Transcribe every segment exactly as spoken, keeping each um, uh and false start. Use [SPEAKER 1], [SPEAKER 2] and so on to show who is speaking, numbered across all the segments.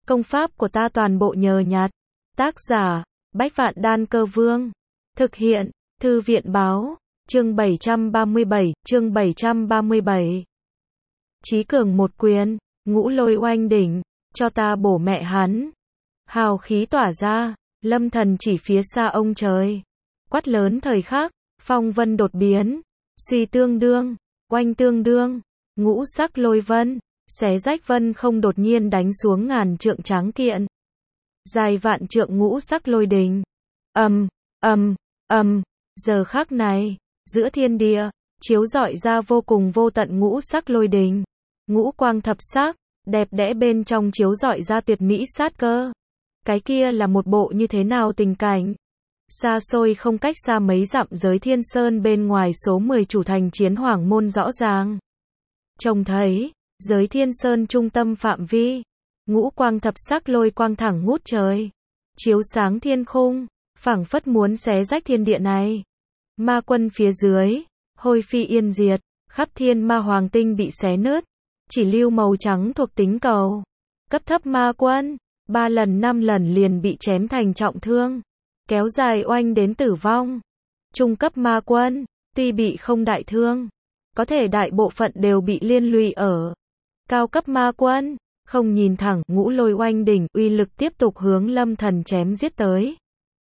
[SPEAKER 1] Công pháp của ta toàn bộ nhờ nhặt. Tác giả, Bách Vạn Đan Cơ Vương. Thực hiện, Thư viện Báo. Chương bảy trăm ba mươi bảy, chương bảy trăm ba mươi bảy. Chí cường một quyền, ngũ lôi oanh đỉnh, cho ta bổ mẹ hắn. Hào khí tỏa ra, Lâm Thần chỉ phía xa ông trời. Quát lớn thời khắc, phong vân đột biến, suy tương đương, oanh tương đương, ngũ sắc lôi vân, xé rách vân không đột nhiên đánh xuống ngàn trượng tráng kiện. Dài vạn trượng ngũ sắc lôi đình. Ầm, ầm, ầm, giờ khắc này, giữa thiên địa, chiếu rọi ra vô cùng vô tận ngũ sắc lôi đình. Ngũ quang thập sắc, đẹp đẽ bên trong chiếu rọi ra tuyệt mỹ sát cơ. Cái kia là một bộ như thế nào tình cảnh? Xa xôi không cách xa mấy dặm giới Thiên Sơn bên ngoài số mười chủ thành Chiến Hoàng Môn rõ ràng. Trông thấy, giới Thiên Sơn trung tâm phạm vi, ngũ quang thập sắc lôi quang thẳng ngút trời, chiếu sáng thiên khung, phảng phất muốn xé rách thiên địa này. Ma quân phía dưới, hôi phi yên diệt, khắp thiên ma hoàng tinh bị xé nứt, chỉ lưu màu trắng thuộc tính cầu. Cấp thấp ma quân, ba lần năm lần liền bị chém thành trọng thương, kéo dài oanh đến tử vong. Trung cấp ma quân, tuy bị không đại thương, có thể đại bộ phận đều bị liên lụy ở. Cao cấp ma quân, không nhìn thẳng, ngũ lôi oanh đỉnh, uy lực tiếp tục hướng Lâm Thần chém giết tới.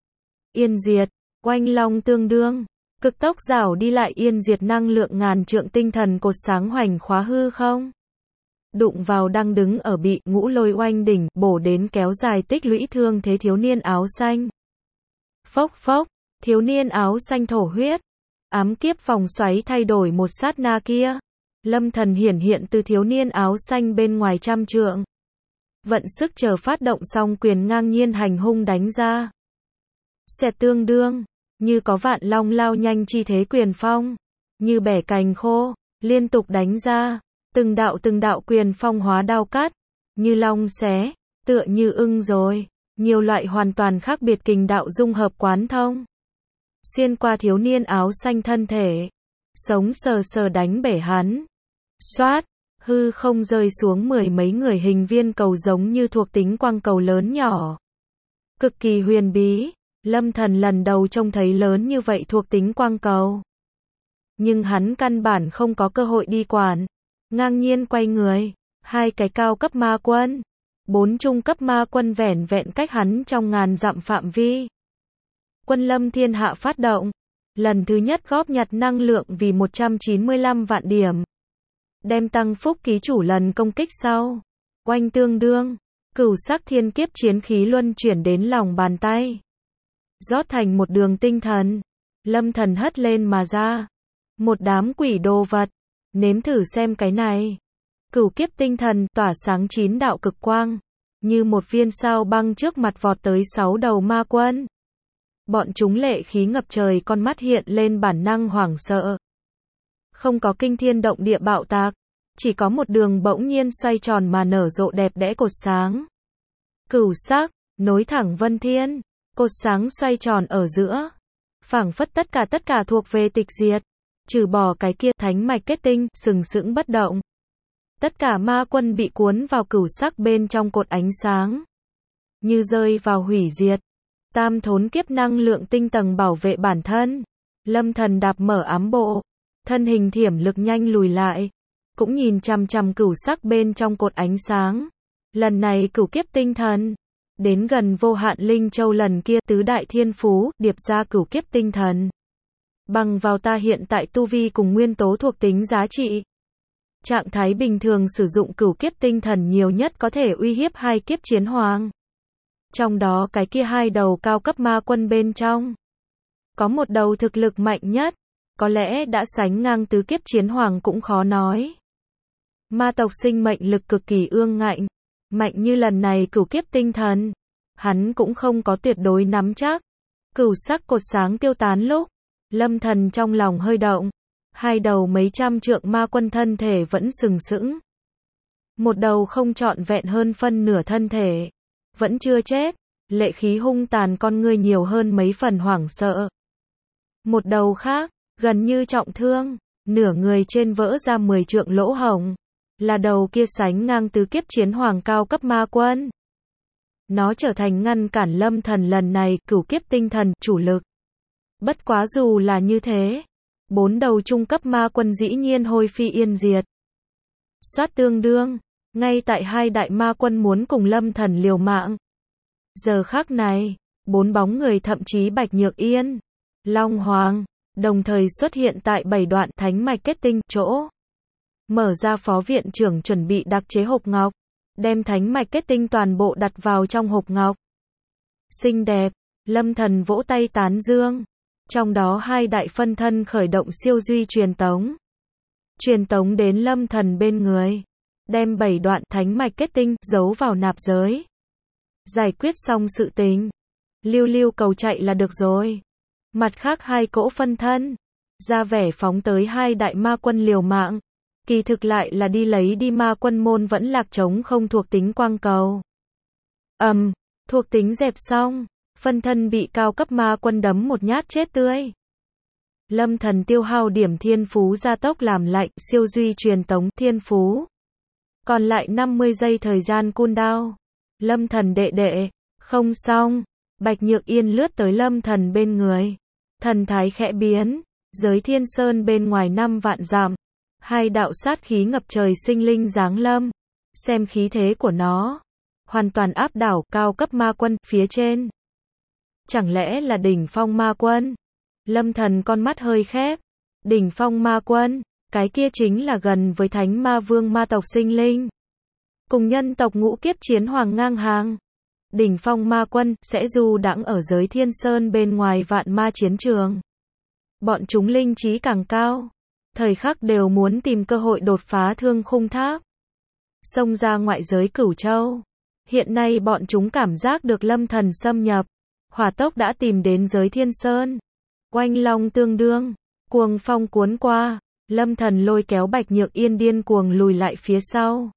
[SPEAKER 1] Yên diệt, oanh long tương đương, cực tốc rảo đi lại yên diệt năng lượng ngàn trượng tinh thần cột sáng hoành khóa hư không. Đụng vào đang đứng ở bị ngũ lôi oanh đỉnh, bổ đến kéo dài tích lũy thương thế thiếu niên áo xanh. Phốc phốc, thiếu niên áo xanh thổ huyết. Ám kiếp vòng xoáy thay đổi một sát na kia. Lâm Thần hiển hiện từ thiếu niên áo xanh bên ngoài trăm trượng. Vận sức chờ phát động xong quyền ngang nhiên hành hung đánh ra. Xẹt tương đương, như có vạn long lao nhanh chi thế quyền phong. Như bẻ cành khô, liên tục đánh ra. Từng đạo từng đạo quyền phong hóa đao cắt. Như long xé, tựa như ưng rồi. Nhiều loại hoàn toàn khác biệt kình đạo dung hợp quán thông. Xuyên qua thiếu niên áo xanh thân thể. Sống sờ sờ đánh bể hắn. Xoát, hư không rơi xuống mười mấy người hình viên cầu giống như thuộc tính quang cầu lớn nhỏ. Cực kỳ huyền bí, Lâm Thần lần đầu trông thấy lớn như vậy thuộc tính quang cầu. Nhưng hắn căn bản không có cơ hội đi quản. Ngang nhiên quay người, hai cái cao cấp ma quân. Bốn trung cấp ma quân vẻn vẹn cách hắn trong ngàn dặm phạm vi. Quân lâm thiên hạ phát động. Lần thứ nhất góp nhặt năng lượng vì một trăm chín mươi lăm vạn điểm. Đem tăng phúc ký chủ lần công kích sau. Oanh tương đương. Cửu sắc thiên kiếp chiến khí luân chuyển đến lòng bàn tay. Rót thành một đường tinh thần. Lâm Thần hất lên mà ra. Một đám quỷ đồ vật. Nếm thử xem cái này. Cửu kiếp tinh thần tỏa sáng chín đạo cực quang. Như một viên sao băng trước mặt vọt tới sáu đầu ma quân. Bọn chúng lệ khí ngập trời, con mắt hiện lên bản năng hoảng sợ. Không có kinh thiên động địa bạo tạc. Chỉ có một đường bỗng nhiên xoay tròn mà nở rộ đẹp đẽ cột sáng. Cửu sắc, nối thẳng vân thiên. Cột sáng xoay tròn ở giữa. Phảng phất tất cả tất cả thuộc về tịch diệt. Trừ bỏ cái kia thánh mạch kết tinh, sừng sững bất động. Tất cả ma quân bị cuốn vào cửu sắc bên trong cột ánh sáng. Như rơi vào hủy diệt. Tam thốn kiếp năng lượng tinh tầng bảo vệ bản thân. Lâm Thần đạp mở ám bộ. Thân hình thiểm lực nhanh lùi lại. Cũng nhìn chằm chằm cửu sắc bên trong cột ánh sáng. Lần này cửu kiếp tinh thần. Đến gần vô hạn linh châu lần kia tứ đại thiên phú, điệp ra cửu kiếp tinh thần. Bằng vào ta hiện tại tu vi cùng nguyên tố thuộc tính giá trị. Trạng thái bình thường sử dụng cửu kiếp tinh thần nhiều nhất có thể uy hiếp hai kiếp chiến hoàng. Trong đó cái kia hai đầu cao cấp ma quân bên trong. Có một đầu thực lực mạnh nhất. Có lẽ đã sánh ngang tứ kiếp chiến hoàng cũng khó nói. Ma tộc sinh mệnh lực cực kỳ ương ngạnh. Mạnh như lần này cửu kiếp tinh thần. Hắn cũng không có tuyệt đối nắm chắc. Cửu sắc cột sáng tiêu tán lúc. Lâm Thần trong lòng hơi động. Hai đầu mấy trăm trượng ma quân thân thể vẫn sừng sững. Một đầu không trọn vẹn hơn phân nửa thân thể. Vẫn chưa chết. Lệ khí hung tàn con ngươi nhiều hơn mấy phần hoảng sợ. Một đầu khác, gần như trọng thương. Nửa người trên vỡ ra mười trượng lỗ hổng. Là đầu kia sánh ngang tứ kiếp chiến hoàng cao cấp ma quân. Nó trở thành ngăn cản Lâm Thần lần này cửu kiếp tinh thần chủ lực. Bất quá dù là như thế, bốn đầu trung cấp ma quân dĩ nhiên hôi phi yên diệt. Soát tương đương, ngay tại hai đại ma quân muốn cùng Lâm Thần liều mạng. Giờ khắc này, bốn bóng người thậm chí Bạch Nhược Yên, Long Hoàng, đồng thời xuất hiện tại bảy đoạn thánh mạch kết tinh chỗ. Mở ra phó viện trưởng chuẩn bị đặc chế hộp ngọc, đem thánh mạch kết tinh toàn bộ đặt vào trong hộp ngọc. Xinh đẹp, Lâm Thần vỗ tay tán dương. Trong đó hai đại phân thân khởi động siêu duy truyền tống. Truyền tống đến Lâm Thần bên người. Đem bảy đoạn thánh mạch kết tinh giấu vào nạp giới. Giải quyết xong sự tình. Lưu lưu cầu chạy là được rồi. Mặt khác hai cỗ phân thân. Ra vẻ phóng tới hai đại ma quân liều mạng. Kỳ thực lại là đi lấy đi ma quân môn vẫn lạc trống không thuộc tính quang cầu. Ầm, um, thuộc tính dẹp xong. Phân thân bị cao cấp ma quân đấm một nhát chết tươi. Lâm Thần tiêu hao điểm thiên phú gia tốc làm lạnh siêu duy truyền tống thiên phú. Còn lại năm mươi giây thời gian cooldown. Lâm Thần đệ đệ, không xong. Bạch Nhược Yên lướt tới Lâm Thần bên người. Thần thái khẽ biến, giới thiên sơn bên ngoài năm vạn dặm. Hai đạo sát khí ngập trời sinh linh giáng lâm. Xem khí thế của nó. Hoàn toàn áp đảo cao cấp ma quân phía trên. Chẳng lẽ là đỉnh phong ma quân? Lâm Thần con mắt hơi khép. Đỉnh phong ma quân, cái kia chính là gần với thánh ma vương ma tộc sinh linh. Cùng nhân tộc ngũ kiếp chiến hoàng ngang hàng. Đỉnh phong ma quân sẽ du đãng ở giới thiên sơn bên ngoài vạn ma chiến trường. Bọn chúng linh trí càng cao. Thời khắc đều muốn tìm cơ hội đột phá thương khung tháp. Xông ra ngoại giới Cửu Châu. Hiện nay bọn chúng cảm giác được Lâm Thần xâm nhập. Hỏa tốc đã tìm đến giới thiên sơn. Oanh long tương đương. Cuồng phong cuốn qua. Lâm Thần lôi kéo Bạch Nhược Yên điên cuồng lùi lại phía sau.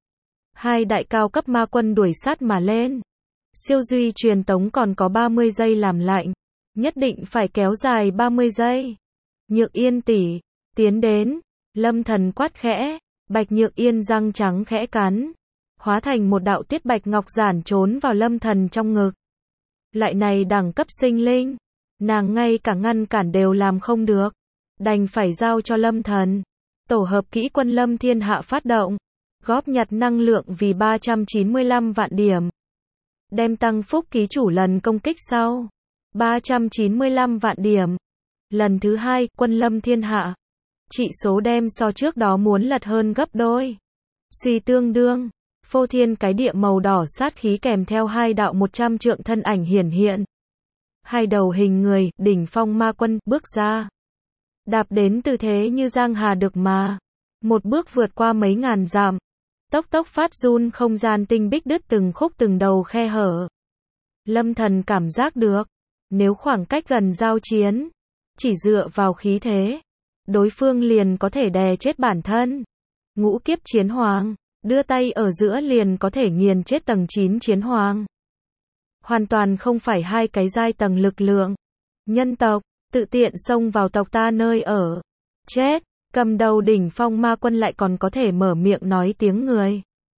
[SPEAKER 1] Hai đại cao cấp ma quân đuổi sát mà lên. Siêu duy truyền tống còn có ba mươi giây làm lạnh. Nhất định phải kéo dài ba mươi giây. Nhược Yên tỷ, tiến đến. Lâm Thần quát khẽ. Bạch Nhược Yên răng trắng khẽ cắn. Hóa thành một đạo tuyết bạch ngọc giản trốn vào Lâm Thần trong ngực. Lại này đẳng cấp sinh linh. Nàng ngay cả ngăn cản đều làm không được. Đành phải giao cho Lâm Thần. Tổ hợp kỹ quân Lâm Thiên Hạ phát động. Góp nhặt năng lượng vì ba trăm chín mươi lăm vạn điểm. Đem tăng phúc ký chủ lần công kích sau. ba trăm chín mươi lăm vạn điểm. Lần thứ hai, quân Lâm Thiên Hạ. Trị số đem so trước đó muốn lật hơn gấp đôi. Suy tương đương. Phô thiên cái địa màu đỏ sát khí kèm theo hai đạo một trăm trượng thân ảnh hiển hiện. Hai đầu hình người, đỉnh phong ma quân, bước ra. Đạp đến tư thế như giang hà được mà. Một bước vượt qua mấy ngàn dặm. Tốc tốc phát run không gian tinh bích đứt từng khúc từng đầu khe hở. Lâm Thần cảm giác được. Nếu khoảng cách gần giao chiến. Chỉ dựa vào khí thế. Đối phương liền có thể đè chết bản thân. Ngũ kiếp chiến hoàng. Đưa tay ở giữa liền có thể nghiền chết tầng chín chiến hoàng. Hoàn toàn không phải hai cái giai tầng lực lượng. Nhân tộc, tự tiện xông vào tộc ta nơi ở. Chết, cầm đầu đỉnh phong ma quân lại còn có thể mở miệng nói tiếng người.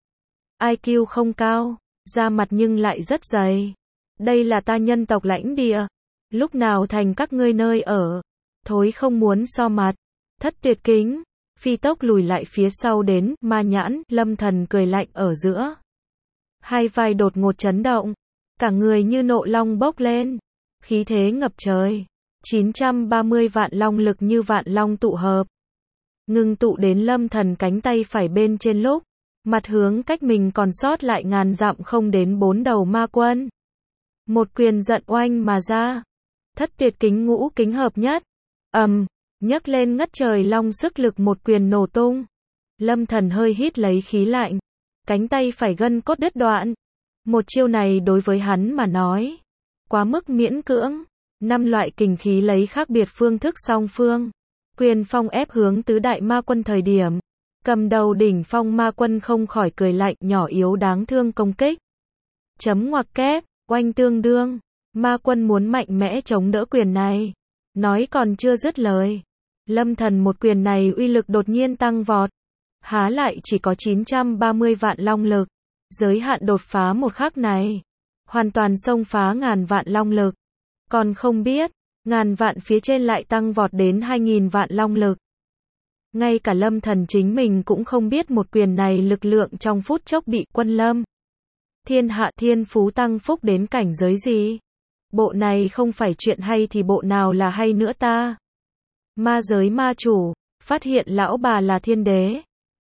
[SPEAKER 1] i kiu không cao, da mặt nhưng lại rất dày. Đây là ta nhân tộc lãnh địa. Lúc nào thành các ngươi nơi ở. Thối không muốn so mặt. Thất tuyệt kính. Phi tốc lùi lại phía sau đến, ma nhãn, Lâm Thần cười lạnh ở giữa. Hai vai đột ngột chấn động. Cả người như nộ long bốc lên. Khí thế ngập trời. chín trăm ba mươi vạn long lực như vạn long tụ hợp. Ngưng tụ đến Lâm Thần cánh tay phải bên trên lúc. Mặt hướng cách mình còn sót lại ngàn dặm không đến bốn đầu ma quân. Một quyền giận oanh mà ra. Thất tuyệt kính ngũ kính hợp nhất. ầm, um, nhấc lên ngất trời long sức lực một quyền nổ tung. Lâm Thần hơi hít lấy khí lạnh. Cánh tay phải gân cốt đứt đoạn. Một chiêu này đối với hắn mà nói. Quá mức miễn cưỡng. Năm loại kình khí lấy khác biệt phương thức song phương. Quyền phong ép hướng tứ đại ma quân thời điểm. Cầm đầu đỉnh phong ma quân không khỏi cười lạnh nhỏ yếu đáng thương công kích. Chấm ngoặc kép, oanh tương đương. Ma quân muốn mạnh mẽ chống đỡ quyền này. Nói còn chưa dứt lời. Lâm Thần một quyền này uy lực đột nhiên tăng vọt. Há lại chỉ có chín trăm ba mươi vạn long lực. Giới hạn đột phá một khắc này. hoàn toàn xông phá ngàn vạn long lực. Còn không biết, ngàn vạn phía trên lại tăng vọt đến hai nghìn vạn long lực. Ngay cả Lâm Thần chính mình cũng không biết một quyền này lực lượng trong phút chốc bị Quân Lâm Thiên Hạ thiên phú tăng phúc đến cảnh giới gì. Bộ này không phải chuyện hay thì bộ nào là hay nữa ta. Ma giới ma chủ, phát hiện lão bà là thiên đế.